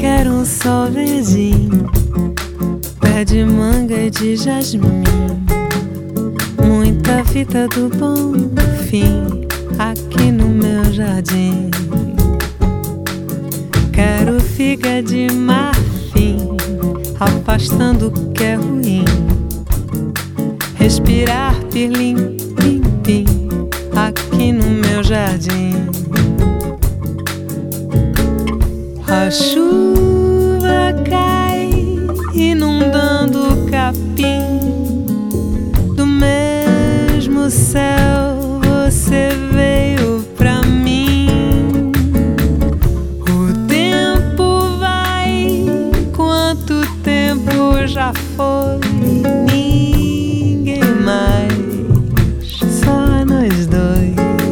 Quero um sol verdinho, pé de manga e de jasmim, muita fita do bom fim aqui no meu jardim. Quero figa de marfim, afastando o que é ruim, respirar pirlim, pim, pim aqui no meu jardim. A chuva cai inundando o capim, do mesmo céu você veio pra mim. O tempo vai, quanto tempo já foi, ninguém mais, só nós dois.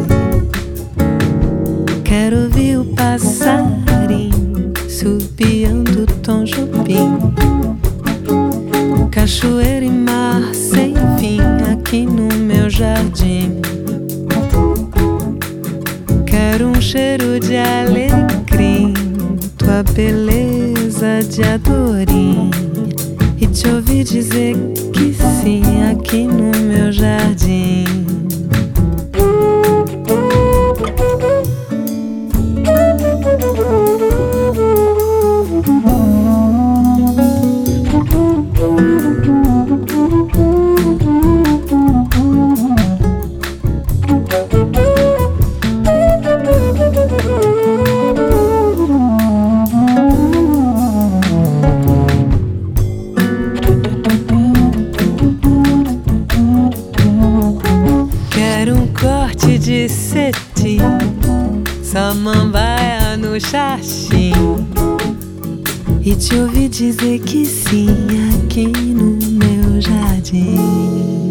Quero ouvir o passarinho subiando Tom Jobim, cachoeira e mar sem fim aqui no meu jardim. Quero um cheiro de alecrim, tua beleza de adorim, e te ouvir dizer que sim aqui no meu jardim. Quero um corte de cetim, samambaia no xaxim, e te ouvir dizer que sim aqui no meu jardim.